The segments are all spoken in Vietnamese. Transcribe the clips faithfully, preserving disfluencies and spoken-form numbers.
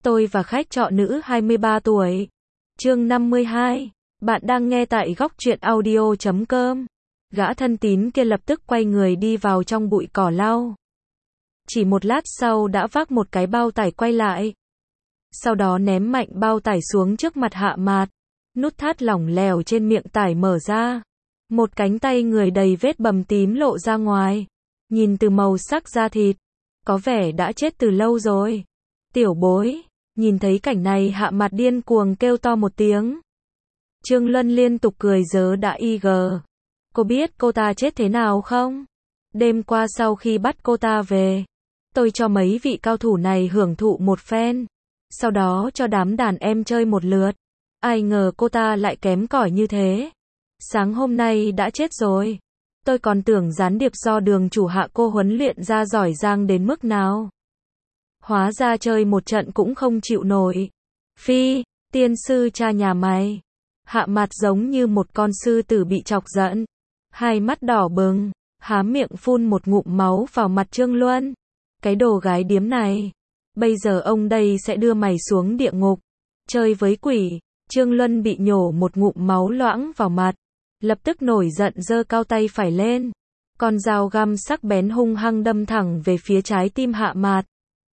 Tôi và khách trọ nữ hai mươi ba tuổi. Chương năm mươi hai. Bạn đang nghe tại góc truyện audio chấm com. Gã thân tín kia lập tức quay người đi vào trong bụi cỏ lau. Chỉ một lát sau đã vác một cái bao tải quay lại. Sau đó ném mạnh bao tải xuống trước mặt Hạ Mạt. Nút thắt lỏng lẻo trên miệng tải mở ra. Một cánh tay người đầy vết bầm tím lộ ra ngoài. Nhìn từ màu sắc da thịt, có vẻ đã chết từ lâu rồi. Tiểu bối, nhìn thấy cảnh này Hạ Mạt điên cuồng kêu to một tiếng. Trương Luân liên tục cười giớ đã y gờ. Cô biết cô ta chết thế nào không? Đêm qua sau khi bắt cô ta về, tôi cho mấy vị cao thủ này hưởng thụ một phen. Sau đó cho đám đàn em chơi một lượt. Ai ngờ cô ta lại kém cỏi như thế. Sáng hôm nay đã chết rồi. Tôi còn tưởng gián điệp do đường chủ hạ cô huấn luyện ra giỏi giang đến mức nào. Hóa ra chơi một trận cũng không chịu nổi. Phi, tiên sư cha nhà mày. Hạ Mạt giống như một con sư tử bị chọc giận. Hai mắt đỏ bừng, há miệng phun một ngụm máu vào mặt Trương Luân. Cái đồ gái điếm này. Bây giờ ông đây sẽ đưa mày xuống địa ngục. Chơi với quỷ. Trương Luân bị nhổ một ngụm máu loãng vào mặt. Lập tức nổi giận giơ cao tay phải lên. Con dao găm sắc bén hung hăng đâm thẳng về phía trái tim Hạ Mạt.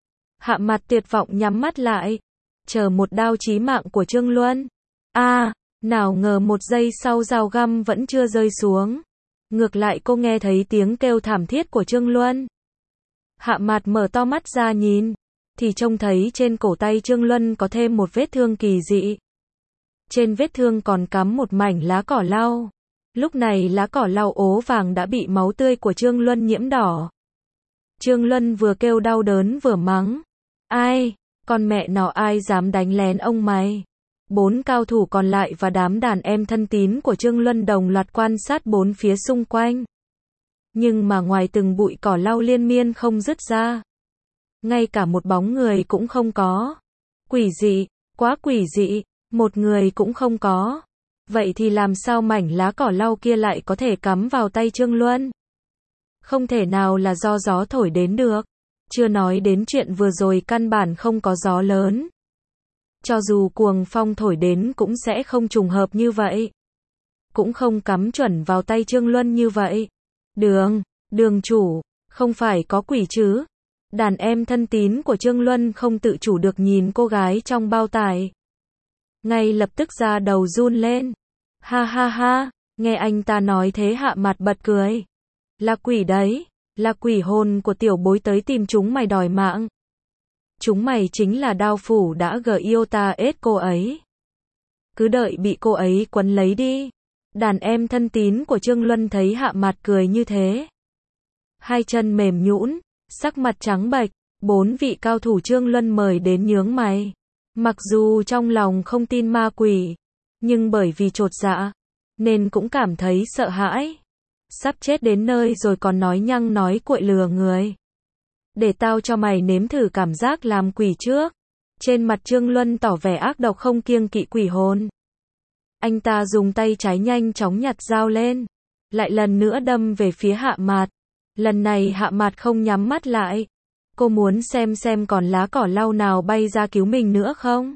Hạ Mạt tuyệt vọng nhắm mắt lại. Chờ một đao chí mạng của Trương Luân. A, à, nào ngờ một giây sau dao găm vẫn chưa rơi xuống. Ngược lại cô nghe thấy tiếng kêu thảm thiết của Trương Luân. Hạ Mạt mở to mắt ra nhìn. Thì trông thấy trên cổ tay Trương Luân có thêm một vết thương kỳ dị. Trên vết thương còn cắm một mảnh lá cỏ lau. Lúc này lá cỏ lau ố vàng đã bị máu tươi của Trương Luân nhiễm đỏ. Trương Luân vừa kêu đau đớn vừa mắng. Ai, con mẹ nó ai dám đánh lén ông mày. Bốn cao thủ còn lại và đám đàn em thân tín của Trương Luân đồng loạt quan sát bốn phía xung quanh. Nhưng mà ngoài từng bụi cỏ lau liên miên không dứt ra. Ngay cả một bóng người cũng không có. Quỷ dị, quá quỷ dị, một người cũng không có. Vậy thì làm sao mảnh lá cỏ lau kia lại có thể cắm vào tay Trương Luân? Không thể nào là do gió thổi đến được. Chưa nói đến chuyện vừa rồi căn bản không có gió lớn. Cho dù cuồng phong thổi đến cũng sẽ không trùng hợp như vậy. Cũng không cắm chuẩn vào tay Trương Luân như vậy. Đường, đường chủ, không phải có quỷ chứ? Đàn em thân tín của Trương Luân không tự chủ được nhìn cô gái trong bao tải. Ngay lập tức ra đầu run lên. Ha ha ha, nghe anh ta nói thế Hạ Mạt bật cười. Là quỷ đấy, là quỷ hồn của tiểu bối tới tìm chúng mày đòi mạng. Chúng mày chính là đao phủ đã gờ yêu ta ết cô ấy. Cứ đợi bị cô ấy quấn lấy đi. Đàn em thân tín của Trương Luân thấy Hạ Mạt cười như thế. Hai chân mềm nhũn, sắc mặt trắng bệch, bốn vị cao thủ Trương Luân mời đến nhướng mày. Mặc dù trong lòng không tin ma quỷ, nhưng bởi vì chột dạ, nên cũng cảm thấy sợ hãi. Sắp chết đến nơi rồi còn nói nhăng nói cuội lừa người. Để tao cho mày nếm thử cảm giác làm quỷ trước. Trên mặt Trương Luân tỏ vẻ ác độc không kiêng kỵ quỷ hồn. Anh ta dùng tay trái nhanh chóng nhặt dao lên. Lại lần nữa đâm về phía Hạ Mạt. Lần này Hạ Mạt không nhắm mắt lại. Cô muốn xem xem còn lá cỏ lau nào bay ra cứu mình nữa không?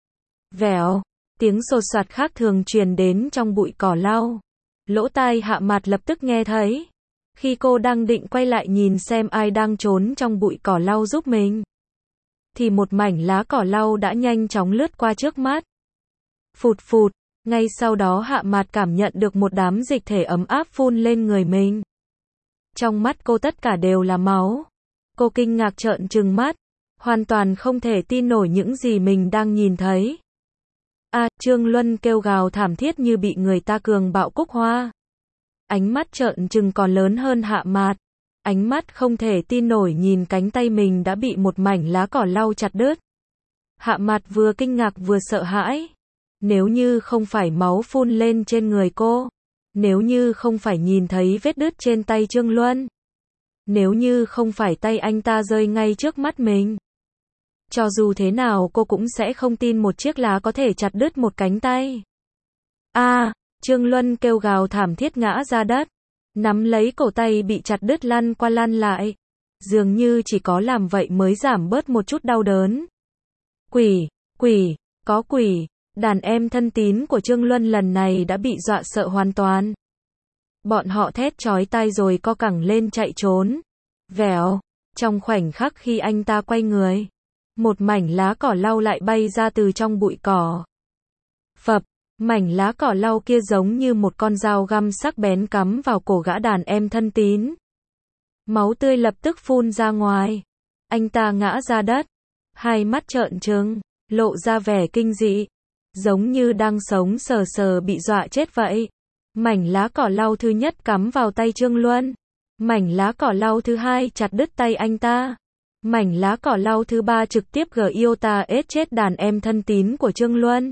Vèo, tiếng sột soạt khác thường truyền đến trong bụi cỏ lau. Lỗ tai Hạ Mạt lập tức nghe thấy. Khi cô đang định quay lại nhìn xem ai đang trốn trong bụi cỏ lau giúp mình, thì một mảnh lá cỏ lau đã nhanh chóng lướt qua trước mắt. Phụt phụt, ngay sau đó Hạ Mạt cảm nhận được một đám dịch thể ấm áp phun lên người mình. Trong mắt cô tất cả đều là máu. Cô kinh ngạc trợn trừng mắt, hoàn toàn không thể tin nổi những gì mình đang nhìn thấy. A, à, Trương Luân kêu gào thảm thiết như bị người ta cường bạo cúc hoa. Ánh mắt trợn trừng còn lớn hơn Hạ Mạt. Ánh mắt không thể tin nổi nhìn cánh tay mình đã bị một mảnh lá cỏ lau chặt đứt. Hạ Mạt vừa kinh ngạc vừa sợ hãi. Nếu như không phải máu phun lên trên người cô, nếu như không phải nhìn thấy vết đứt trên tay Trương Luân, nếu như không phải tay anh ta rơi ngay trước mắt mình, cho dù thế nào cô cũng sẽ không tin một chiếc lá có thể chặt đứt một cánh tay. A, à, Trương Luân kêu gào thảm thiết ngã ra đất, nắm lấy cổ tay bị chặt đứt lăn qua lăn lại. Dường như chỉ có làm vậy mới giảm bớt một chút đau đớn. Quỷ, quỷ, có quỷ. Đàn em thân tín của Trương Luân lần này đã bị dọa sợ hoàn toàn. Bọn họ thét chói tai rồi co cẳng lên chạy trốn. Vèo, trong khoảnh khắc khi anh ta quay người, một mảnh lá cỏ lau lại bay ra từ trong bụi cỏ. Phập, mảnh lá cỏ lau kia giống như một con dao găm sắc bén cắm vào cổ gã đàn em thân tín. Máu tươi lập tức phun ra ngoài. Anh ta ngã ra đất, hai mắt trợn trừng, lộ ra vẻ kinh dị, giống như đang sống sờ sờ bị dọa chết vậy. Mảnh lá cỏ lau thứ nhất cắm vào tay Trương Luân. Mảnh lá cỏ lau thứ hai chặt đứt tay anh ta. Mảnh lá cỏ lau thứ ba trực tiếp gờ yêu ta ết chết đàn em thân tín của Trương Luân.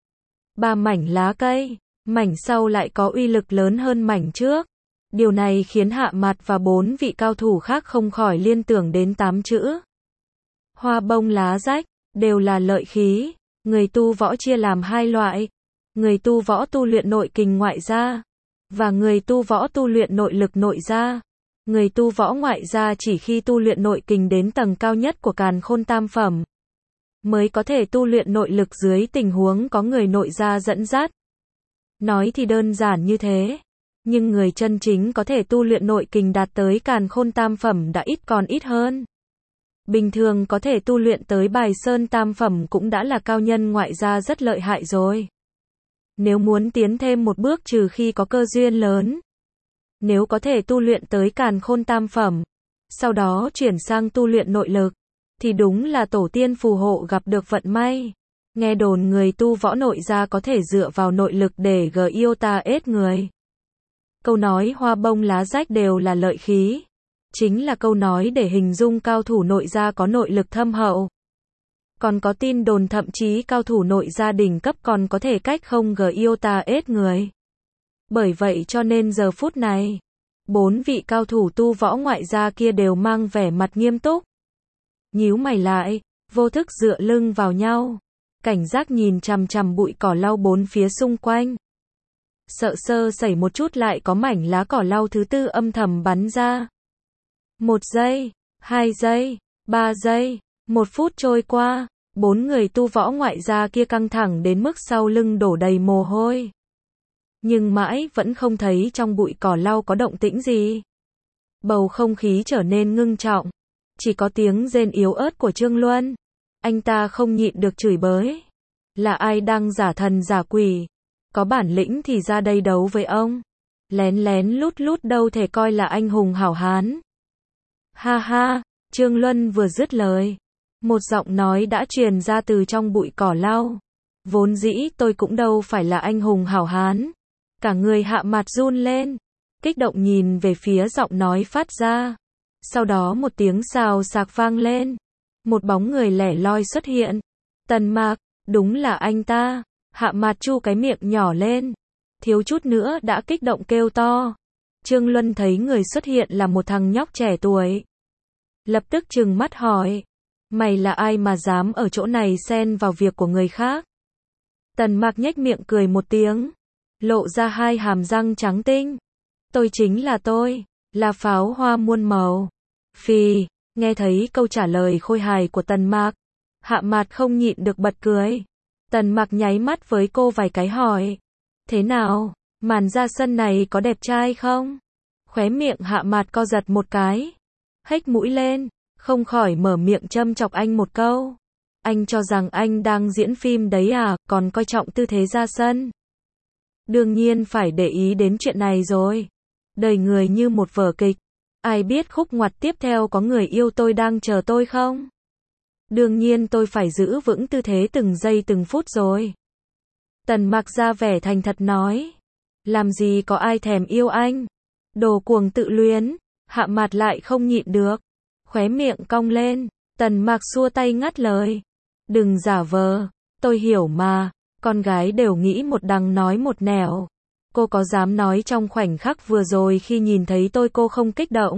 Ba mảnh lá cây, mảnh sau lại có uy lực lớn hơn mảnh trước. Điều này khiến Hạ Mạt và bốn vị cao thủ khác không khỏi liên tưởng đến tám chữ hoa bông lá rách, đều là lợi khí. Người tu võ chia làm hai loại. Người tu võ tu luyện nội kình ngoại gia, và người tu võ tu luyện nội lực nội gia. Người tu võ ngoại gia chỉ khi tu luyện nội kình đến tầng cao nhất của càn khôn tam phẩm, mới có thể tu luyện nội lực dưới tình huống có người nội gia dẫn dắt. Nói thì đơn giản như thế, nhưng người chân chính có thể tu luyện nội kình đạt tới càn khôn tam phẩm đã ít còn ít hơn. Bình thường có thể tu luyện tới bài sơn tam phẩm cũng đã là cao nhân ngoại gia rất lợi hại rồi. Nếu muốn tiến thêm một bước trừ khi có cơ duyên lớn. Nếu có thể tu luyện tới càn khôn tam phẩm, sau đó chuyển sang tu luyện nội lực, thì đúng là tổ tiên phù hộ gặp được vận may. Nghe đồn người tu võ nội gia có thể dựa vào nội lực để gờ yêu ta ết người. Câu nói hoa bông lá rách đều là lợi khí, chính là câu nói để hình dung cao thủ nội gia có nội lực thâm hậu. Còn có tin đồn thậm chí cao thủ nội gia đỉnh cấp còn có thể cách không gờ yêu ta ết người. Bởi vậy cho nên giờ phút này, bốn vị cao thủ tu võ ngoại gia kia đều mang vẻ mặt nghiêm túc. Nhíu mày lại, vô thức dựa lưng vào nhau, cảnh giác nhìn chằm chằm bụi cỏ lau bốn phía xung quanh. Sợ sơ sẩy một chút lại có mảnh lá cỏ lau thứ tư âm thầm bắn ra. Một giây, hai giây, ba giây, một phút trôi qua, bốn người tu võ ngoại gia kia căng thẳng đến mức sau lưng đổ đầy mồ hôi. Nhưng mãi vẫn không thấy trong bụi cỏ lau có động tĩnh gì. Bầu không khí trở nên ngưng trọng. Chỉ có tiếng rên yếu ớt của Trương Luân. Anh ta không nhịn được chửi bới. Là ai đang giả thần giả quỷ? Có bản lĩnh thì ra đây đấu với ông. Lén lén lút lút đâu thể coi là anh hùng hảo hán. Ha ha, Trương Luân vừa dứt lời. Một giọng nói đã truyền ra từ trong bụi cỏ lau. Vốn dĩ tôi cũng đâu phải là anh hùng hảo hán. Cả người Hạ Mạt run lên, kích động nhìn về phía giọng nói phát ra. Sau đó một tiếng xào xạc vang lên. Một bóng người lẻ loi xuất hiện. Tần Mạc, đúng là anh ta. Hạ Mạt chu cái miệng nhỏ lên, thiếu chút nữa đã kích động kêu to. Trương Luân thấy người xuất hiện là một thằng nhóc trẻ tuổi. Lập tức trừng mắt hỏi. Mày là ai mà dám ở chỗ này xen vào việc của người khác? Tần Mạc nhếch miệng cười một tiếng, lộ ra hai hàm răng trắng tinh. Tôi chính là tôi, là pháo hoa muôn màu. Phì, nghe thấy câu trả lời khôi hài của Tần Mạc, Hạ Mạt không nhịn được bật cười. Tần Mạc nháy mắt với cô vài cái hỏi. Thế nào, màn ra sân này có đẹp trai không? Khóe miệng Hạ Mạt co giật một cái, hếch mũi lên, không khỏi mở miệng châm chọc anh một câu. Anh cho rằng anh đang diễn phim đấy à, còn coi trọng tư thế ra sân. Đương nhiên phải để ý đến chuyện này rồi. Đời người như một vở kịch. Ai biết khúc ngoặt tiếp theo có người yêu tôi đang chờ tôi không? Đương nhiên tôi phải giữ vững tư thế từng giây từng phút rồi. Tần Mạc ra vẻ thành thật nói. Làm gì có ai thèm yêu anh? Đồ cuồng tự luyến. Hạ Mạt lại không nhịn được, khóe miệng cong lên. Tần Mạc xua tay ngắt lời. Đừng giả vờ, tôi hiểu mà. Con gái đều nghĩ một đằng nói một nẻo. Cô có dám nói trong khoảnh khắc vừa rồi khi nhìn thấy tôi cô không kích động,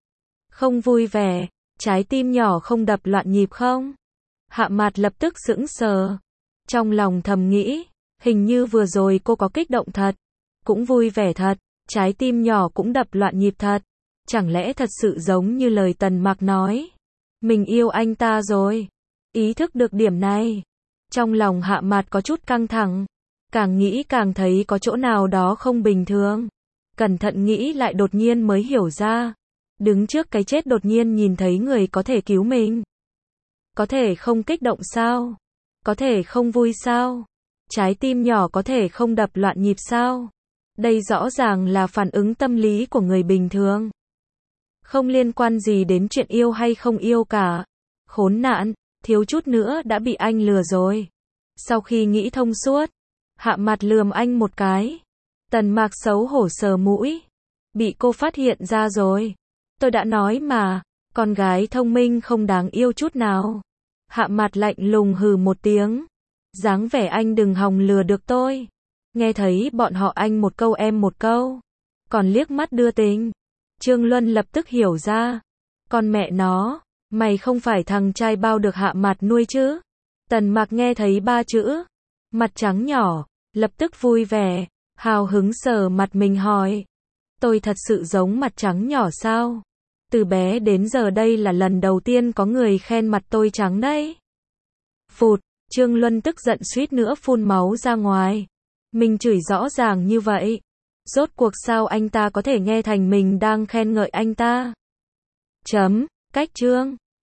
không vui vẻ, trái tim nhỏ không đập loạn nhịp không? Hạ Mạt lập tức sững sờ. Trong lòng thầm nghĩ, hình như vừa rồi cô có kích động thật, cũng vui vẻ thật, trái tim nhỏ cũng đập loạn nhịp thật. Chẳng lẽ thật sự giống như lời Tần Mạc nói, mình yêu anh ta rồi? Ý thức được điểm này, trong lòng Hạ Mạt có chút căng thẳng, càng nghĩ càng thấy có chỗ nào đó không bình thường. Cẩn thận nghĩ lại đột nhiên mới hiểu ra, đứng trước cái chết đột nhiên nhìn thấy người có thể cứu mình. Có thể không kích động sao? Có thể không vui sao? Trái tim nhỏ có thể không đập loạn nhịp sao? Đây rõ ràng là phản ứng tâm lý của người bình thường. Không liên quan gì đến chuyện yêu hay không yêu cả. Khốn nạn, thiếu chút nữa đã bị anh lừa rồi. Sau khi nghĩ thông suốt, Hạ Mạt lườm anh một cái. Tần Mạc xấu hổ sờ mũi. Bị cô phát hiện ra rồi. Tôi đã nói mà, con gái thông minh không đáng yêu chút nào. Hạ Mạt lạnh lùng hừ một tiếng. Dáng vẻ anh đừng hòng lừa được tôi. Nghe thấy bọn họ anh một câu em một câu. Còn liếc mắt đưa tình. Trương Luân lập tức hiểu ra. Con mẹ nó, mày không phải thằng trai bao được Hạ Mạt nuôi chứ? Tần Mạc nghe thấy ba chữ, mặt trắng nhỏ, lập tức vui vẻ, hào hứng sờ mặt mình hỏi. Tôi thật sự giống mặt trắng nhỏ sao? Từ bé đến giờ đây là lần đầu tiên có người khen mặt tôi trắng đấy. Phụt, Trương Luân tức giận suýt nữa phun máu ra ngoài. Mình chửi rõ ràng như vậy. Rốt cuộc sao anh ta có thể nghe thành mình đang khen ngợi anh ta? Chấm, cách chương.